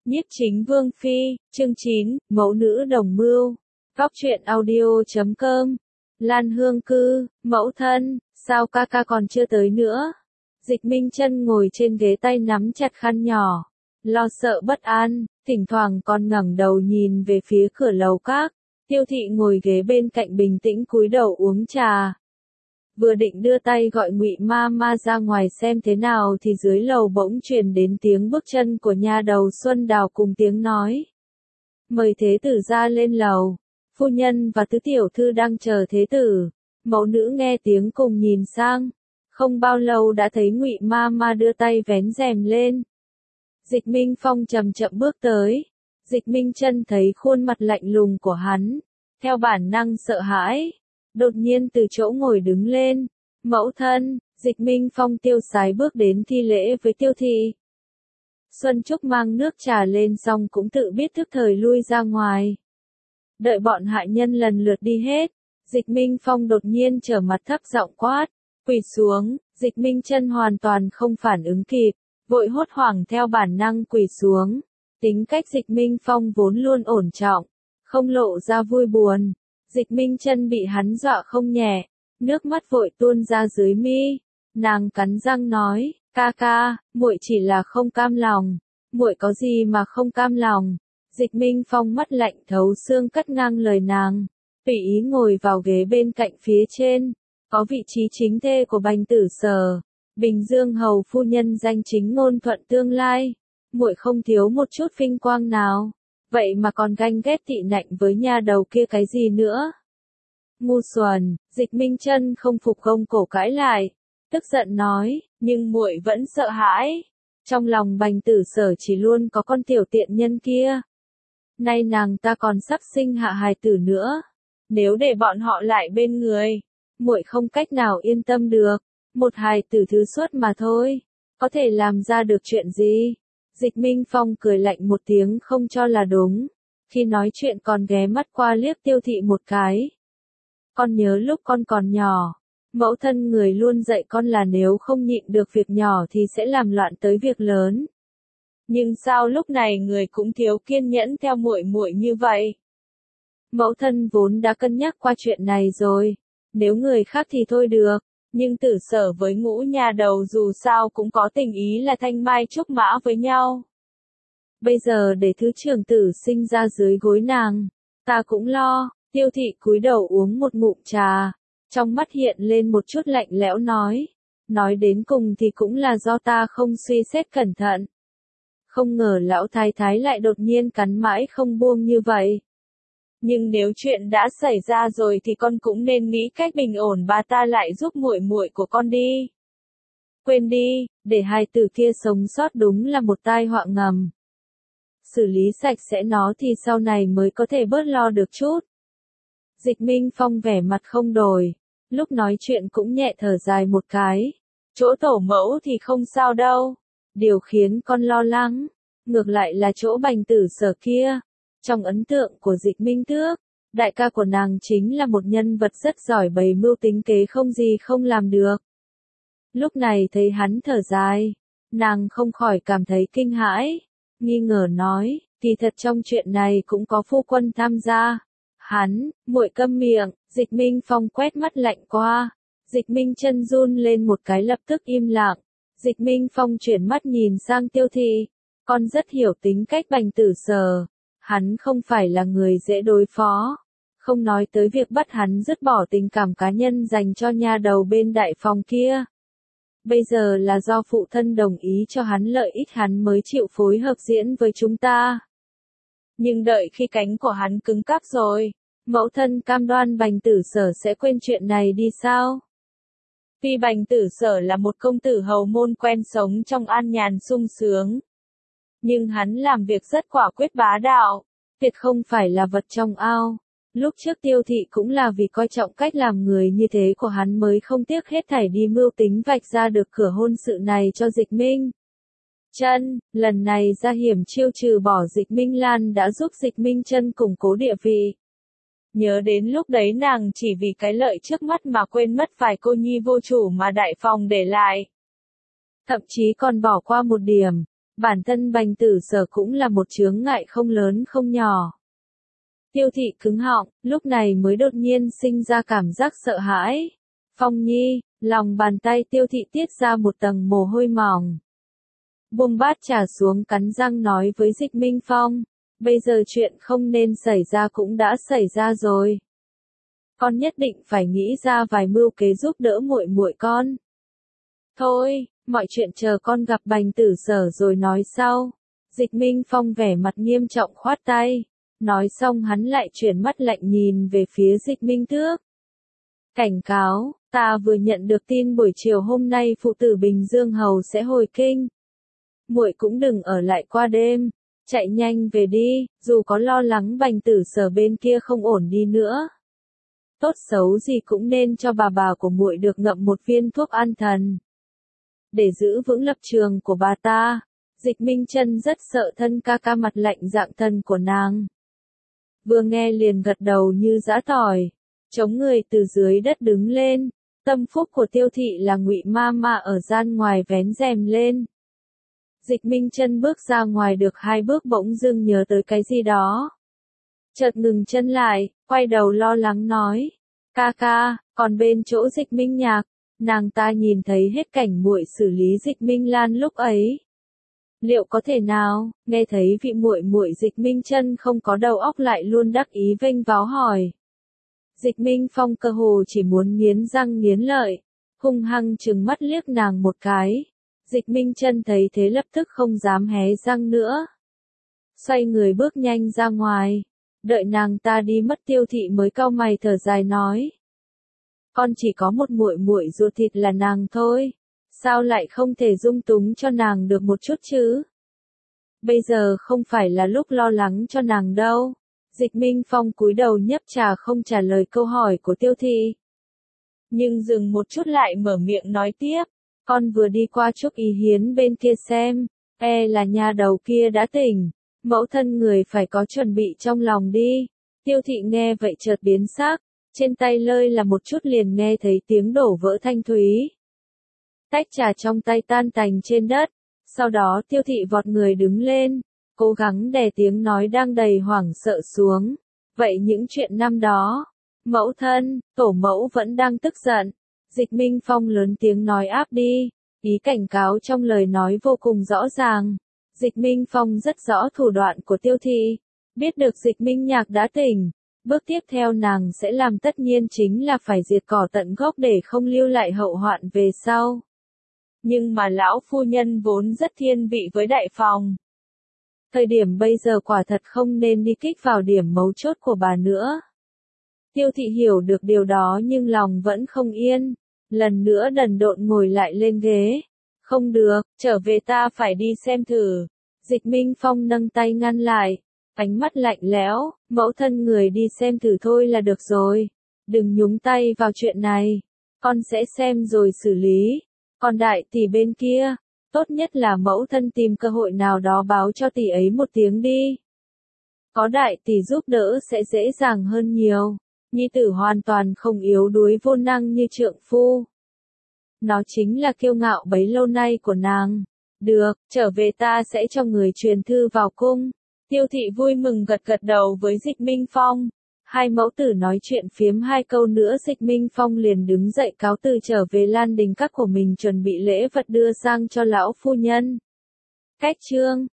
Nhiếp chính Vương Phi, chương 9, Mẫu nữ đồng mưu. Góc truyện audio.com. Lan Hương Cư, mẫu thân, sao ca ca còn chưa tới nữa? Dịch Minh Chân ngồi trên ghế tay nắm chặt khăn nhỏ, lo sợ bất an, thỉnh thoảng còn ngẩng đầu nhìn về phía cửa lầu các. Tiêu Thị ngồi ghế bên cạnh bình tĩnh cúi đầu uống trà. Vừa định đưa tay gọi Ngụy Ma Ma ra ngoài xem thế nào thì dưới lầu bỗng truyền đến tiếng bước chân của nha đầu Xuân Đào cùng tiếng nói: "Mời thế tử ra lên lầu, phu nhân và tứ tiểu thư đang chờ thế tử." Mẫu nữ nghe tiếng cùng nhìn sang, không bao lâu đã thấy Ngụy Ma Ma đưa tay vén rèm lên. Dịch Minh Phong chậm chậm bước tới. Dịch Minh Chân thấy khuôn mặt lạnh lùng của hắn, theo bản năng sợ hãi, đột nhiên từ chỗ ngồi đứng lên. "Mẫu thân." Dịch Minh Phong tiêu sái bước đến thi lễ với Tiêu Thị. Xuân Trúc mang nước trà lên xong cũng tự biết thức thời lui ra ngoài. Đợi bọn hạ nhân lần lượt đi hết, Dịch Minh Phong đột nhiên trở mặt thấp giọng quát: "Quỳ xuống." Dịch Minh Chân hoàn toàn không phản ứng kịp, vội hốt hoảng theo bản năng quỳ xuống. Tính cách Dịch Minh Phong vốn luôn ổn trọng, không lộ ra vui buồn. Dịch Minh Chân bị hắn dọa không nhẹ, nước mắt vội tuôn ra dưới mi. Nàng cắn răng nói: "Ca ca, muội chỉ là không cam lòng." "Muội có gì mà không cam lòng?" Dịch Minh Phong mắt lạnh thấu xương cắt ngang lời nàng, tùy ý ngồi vào ghế bên cạnh phía trên, có vị trí chính thê của Bành Tử Sở, Bình Dương hầu phu nhân danh chính ngôn thuận tương lai. Muội không thiếu một chút vinh quang nào, vậy mà còn ganh ghét tị nạnh với nha đầu kia cái gì nữa? Ngu xuẩn. Dịch Minh Chân không phục gông cổ cãi lại, tức giận nói: "Nhưng muội vẫn sợ hãi. Trong lòng Bành Tử Sở chỉ luôn có con tiểu tiện nhân kia. Nay nàng ta còn sắp sinh hạ hài tử nữa, nếu để bọn họ lại bên người, muội không cách nào yên tâm được. Một hài tử thứ xuất mà thôi, có thể làm ra được chuyện gì?" Dịch Minh Phong cười lạnh một tiếng không cho là đúng, khi nói chuyện còn ghé mắt qua liếc Tiêu Thị một cái. "Con nhớ lúc con còn nhỏ, mẫu thân người luôn dạy con là nếu không nhịn được việc nhỏ thì sẽ làm loạn tới việc lớn. Nhưng sao lúc này người cũng thiếu kiên nhẫn theo muội muội như vậy?" "Mẫu thân vốn đã cân nhắc qua chuyện này rồi, nếu người khác thì thôi được, nhưng Tử Sở với Ngũ nhà đầu dù sao cũng có tình ý là thanh mai trúc mã với nhau. Bây giờ để thứ trưởng tử sinh ra dưới gối nàng, ta cũng lo." Tiêu Thị cúi đầu uống một ngụm trà, trong mắt hiện lên một chút lạnh lẽo nói đến cùng thì cũng là do ta không suy xét cẩn thận. Không ngờ lão thái thái lại đột nhiên cắn mãi không buông như vậy. Nhưng nếu chuyện đã xảy ra rồi thì con cũng nên nghĩ cách bình ổn bà ta lại giúp muội muội của con đi. Quên đi, để hai tử kia sống sót đúng là một tai họa ngầm. Xử lý sạch sẽ nó thì sau này mới có thể bớt lo được chút. Dịch Minh Phong vẻ mặt không đổi, lúc nói chuyện cũng nhẹ thở dài một cái. Chỗ tổ mẫu thì không sao đâu. Điều khiến con lo lắng, ngược lại là chỗ Bành Tử Sở kia. Trong ấn tượng của Dịch Minh Tước, đại ca của nàng chính là một nhân vật rất giỏi bày mưu tính kế không gì không làm được. Lúc này thấy hắn thở dài, nàng không khỏi cảm thấy kinh hãi, nghi ngờ nói: "Kỳ thật trong chuyện này cũng có phu quân tham gia." "Hắn." "Muội câm miệng." Dịch Minh Phong quét mắt lạnh qua. Dịch Minh Chân run lên một cái lập tức im lặng. Dịch Minh Phong chuyển mắt nhìn sang Tiêu Thị. "Con rất hiểu tính cách Bành Tử Sở. Hắn không phải là người dễ đối phó. Không nói tới việc bắt hắn dứt bỏ tình cảm cá nhân dành cho nha đầu bên đại phòng kia. Bây giờ là do phụ thân đồng ý cho hắn lợi ích hắn mới chịu phối hợp diễn với chúng ta. Nhưng đợi khi cánh của hắn cứng cáp rồi, mẫu thân cam đoan Bành Tử Sở sẽ quên chuyện này đi sao?" Tuy Bành Tử Sở là một công tử hầu môn quen sống trong an nhàn sung sướng, nhưng hắn làm việc rất quả quyết bá đạo, tuyệt không phải là vật trong ao. Lúc trước Tiêu Thị cũng là vì coi trọng cách làm người như thế của hắn mới không tiếc hết thảy đi mưu tính vạch ra được cửa hôn sự này cho Dịch Minh Chân. Lần này ra hiểm chiêu trừ bỏ Dịch Minh Lan đã giúp Dịch Minh Chân củng cố địa vị. Nhớ đến lúc đấy nàng chỉ vì cái lợi trước mắt mà quên mất vài cô nhi vô chủ mà đại phòng để lại. Thậm chí còn bỏ qua một điểm, Bản thân Bành Tử Sở cũng là một chướng ngại không lớn không nhỏ. Tiêu thị cứng họng, lúc này mới đột nhiên sinh ra cảm giác sợ hãi. Phong Nhi, lòng bàn tay Tiêu thị tiết ra một tầng mồ hôi mỏng. Buông bát trà xuống cắn răng nói với Dịch Minh Phong, bây giờ chuyện không nên xảy ra cũng đã xảy ra rồi. Con nhất định phải nghĩ ra vài mưu kế giúp đỡ muội muội con. Thôi, mọi chuyện chờ con gặp Bành Tử Sở rồi nói sau. Dịch Minh Phong vẻ mặt nghiêm trọng khoát tay. Nói xong hắn lại chuyển mắt lạnh nhìn về phía Dịch Minh Tước. Cảnh cáo, ta vừa nhận được tin buổi chiều hôm nay phụ tử Bình Dương Hầu sẽ hồi kinh. Muội cũng đừng ở lại qua đêm, chạy nhanh về đi, dù có lo lắng Bành Tử Sở bên kia không ổn đi nữa. Tốt xấu gì cũng nên cho bà của muội được ngậm một viên thuốc an thần. Để giữ vững lập trường của bà ta, Dịch Minh Chân rất sợ thân ca ca mặt lạnh dạng thần của nàng. Vừa nghe liền gật đầu như giã tỏi, chống người từ dưới đất đứng lên, tâm phúc của Tiêu thị là Ngụy Ma ở gian ngoài vén rèm lên. Dịch Minh Chân bước ra ngoài được 2 bước bỗng dưng nhớ tới cái gì đó. Chợt ngừng chân lại, quay đầu lo lắng nói, ca ca, còn bên chỗ Dịch Minh Nhạc, nàng ta nhìn thấy hết cảnh muội xử lý Dịch Minh Lan lúc ấy. Liệu có thể nào, nghe thấy vị muội muội Dịch Minh Chân không có đầu óc lại luôn đắc ý vênh váo hỏi. Dịch Minh Phong cơ hồ chỉ muốn nghiến răng nghiến lợi, hung hăng trừng mắt liếc nàng một cái. Dịch Minh Chân thấy thế lập tức không dám hé răng nữa. Xoay người bước nhanh ra ngoài, đợi nàng ta đi mất Tiêu thị mới cau mày thở dài nói. Con chỉ có một muội muội ruột thịt là nàng thôi, sao lại không thể dung túng cho nàng được một chút chứ? Bây giờ không phải là lúc lo lắng cho nàng đâu. Dịch Minh Phong cúi đầu nhấp trà không trả lời câu hỏi của Tiêu thị. Nhưng dừng một chút lại mở miệng nói tiếp, con vừa đi qua Trúc Ý Hiến bên kia xem, là nhà đầu kia đã tỉnh, mẫu thân người phải có chuẩn bị trong lòng đi. Tiêu thị nghe vậy chợt biến sắc, trên tay lơi là một chút liền nghe thấy tiếng đổ vỡ thanh thúy. Tách trà trong tay tan tành trên đất, sau đó Tiêu thị vọt người đứng lên, cố gắng đè tiếng nói đang đầy hoảng sợ xuống. Vậy những chuyện năm đó, mẫu thân, tổ mẫu vẫn đang tức giận. Dịch Minh Phong lớn tiếng nói áp đi, ý cảnh cáo trong lời nói vô cùng rõ ràng. Dịch Minh Phong rất rõ thủ đoạn của Tiêu thị, biết được Dịch Minh Nhạc đã tỉnh, bước tiếp theo nàng sẽ làm tất nhiên chính là phải diệt cỏ tận gốc để không lưu lại hậu hoạn về sau. Nhưng mà lão phu nhân vốn rất thiên vị với đại phòng. Thời điểm bây giờ quả thật không nên đi kích vào điểm mấu chốt của bà nữa. Tiêu thị hiểu được điều đó nhưng lòng vẫn không yên, lần nữa đần độn ngồi lại lên ghế. Không được, trở về ta phải đi xem thử. Dịch Minh Phong nâng tay ngăn lại, ánh mắt lạnh lẽo, mẫu thân người đi xem thử thôi là được rồi. Đừng nhúng tay vào chuyện này, con sẽ xem rồi xử lý. Còn đại tỷ bên kia, tốt nhất là mẫu thân tìm cơ hội nào đó báo cho tỷ ấy một tiếng đi. Có đại tỷ giúp đỡ sẽ dễ dàng hơn nhiều. Nhi tử hoàn toàn không yếu đuối vô năng như trượng phu. Nó chính là kiêu ngạo bấy lâu nay của nàng. Được, trở về ta sẽ cho người truyền thư vào cung. Tiêu thị vui mừng gật gật đầu với Dịch Minh Phong. Hai mẫu tử nói chuyện phiếm 2 câu nữa Dịch Minh Phong liền đứng dậy cáo từ trở về Lan Đình Các của mình chuẩn bị lễ vật đưa sang cho lão phu nhân. Cách chương